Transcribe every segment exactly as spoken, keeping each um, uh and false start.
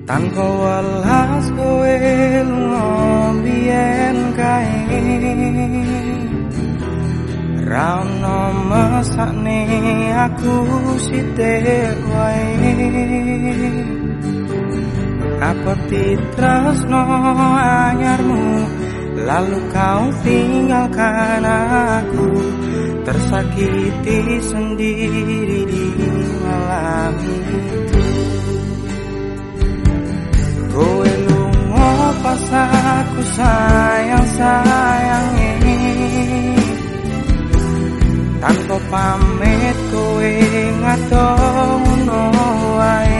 Tanpa welas kowe lunga biyen kae, ra ono mesakne aku sithik wae. Apa tresno anyarmu, lalu kau tinggalkan aku, tersakiti sendiri di malam itu. Kowe lunga pas aku sayang-sayangi, tanpa pamit kowe ngadono wae.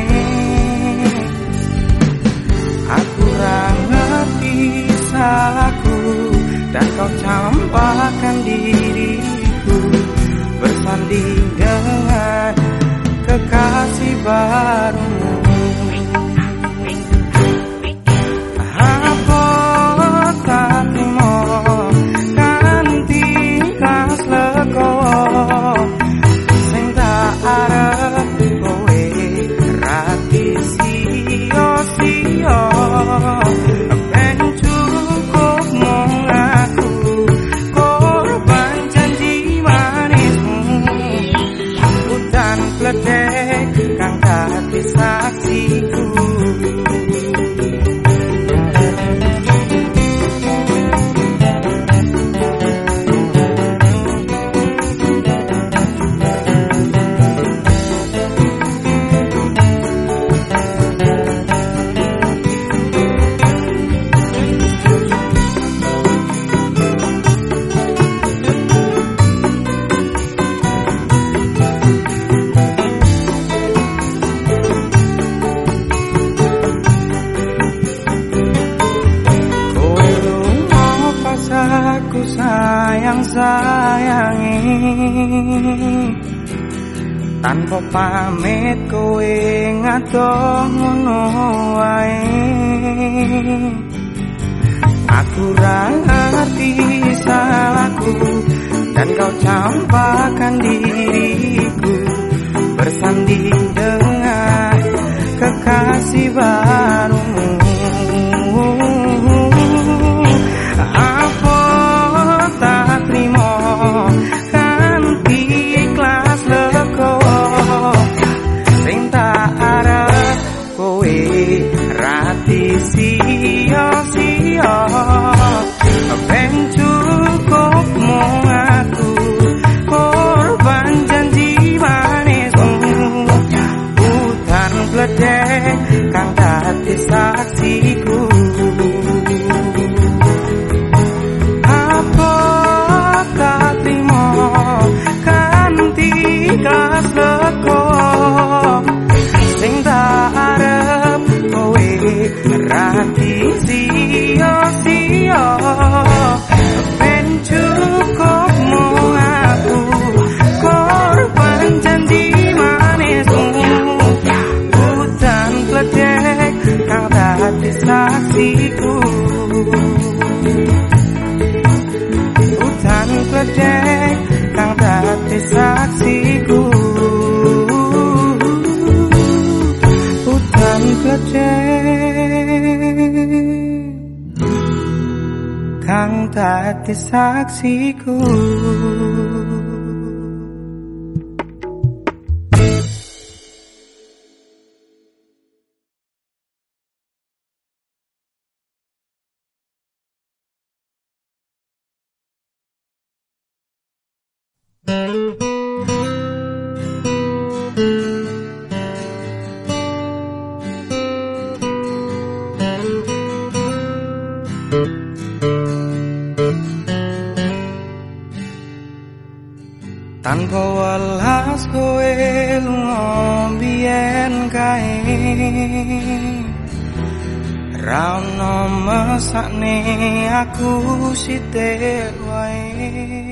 Aku ra ngerti salahku, dan kau campakkan diriku bersanding dengan kekasih barumu. Apa tak terima kanthi kas lego, sing tak arep kowe rati sia-sia. Ben cukup mung aku korban janji manismu, hutan pledek kang dadi saksiku. Aku sayang-sayangi, tanpa pamit kowe ngadono wae. Aku ra ngerti salahku, dan kau campakkan diriku bersanding dengan kekasih barumu. Apa tak terima kanthi ikhlas lego, sing tak arep kowe rati sia-sia. Ben cukup mung aku korban janji manismu, hutan pledek kang dadi saksiku. Ikhlas lego, sing tak arep kowe rati sia-sia. Ben cukup mung aku korban janji manismu, hutan pledek kang dadi saksiku. Hutan pledek kang dadi saksiku. Hutan pledek kang dadi saksiku. Tanpa welas kowe lunga biyen kae, ra ono mesakne aku sithik wae.